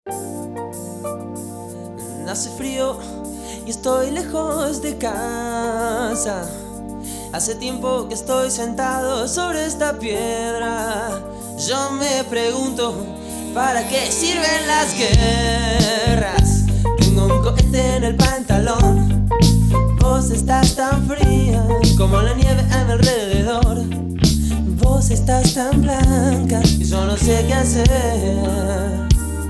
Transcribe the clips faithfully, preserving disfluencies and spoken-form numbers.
Hace frío y estoy lejos de casa. Hace tiempo que estoy sentado sobre esta piedra. Yo me pregunto, ¿para qué sirven las guerras? Tengo un cohete en el pantalón. Vos estás tan fría como la nieve a mi alrededor. Vos estás tan blanca y yo no sé qué hacer.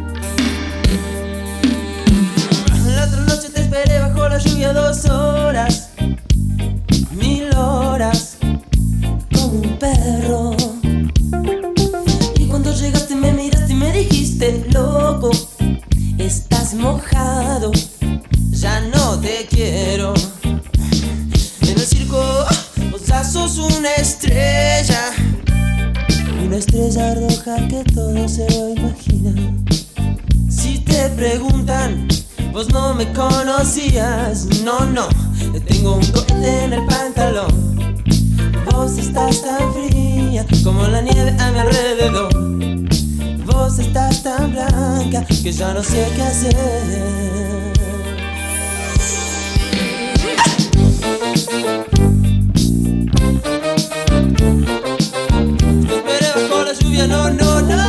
La otra noche te esperé bajo la lluvia dos horas, mil horas, como un perro. Y cuando llegaste me miraste y me dijiste: loco, estás mojado, ya no te quiero. En el circo vos ya sos una estrella, una estrella roja que todo se lo imagina. Si te preguntan, vos no me conocías, no, no. Tengo un cohete en el pantalón. Vos estás tan fría como la nieve a mi alrededor. Vos estás tan blanca que ya no sé qué hacer. Te esperé bajo la lluvia, no, no, no.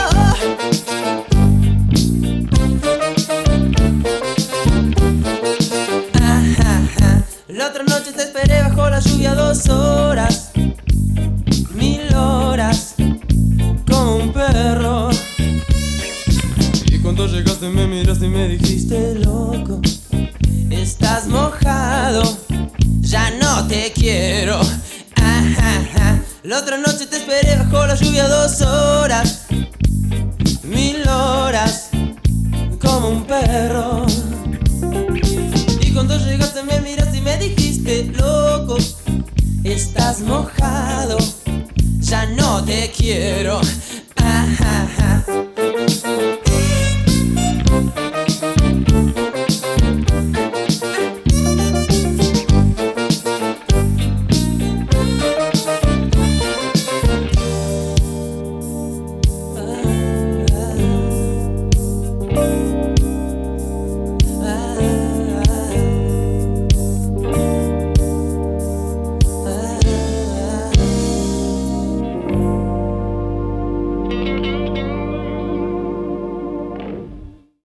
La otra noche te esperé bajo la lluvia dos horas, mil horas, como un perro. Y cuando llegaste me miraste y me dijiste: loco, estás mojado, ya no te quiero. Ajá. La otra noche te esperé bajo la lluvia dos horas, mil horas, como un perro. Y cuando llegaste me miraste y me dijiste: loco, estás mojado, ya no te quiero. Ajá.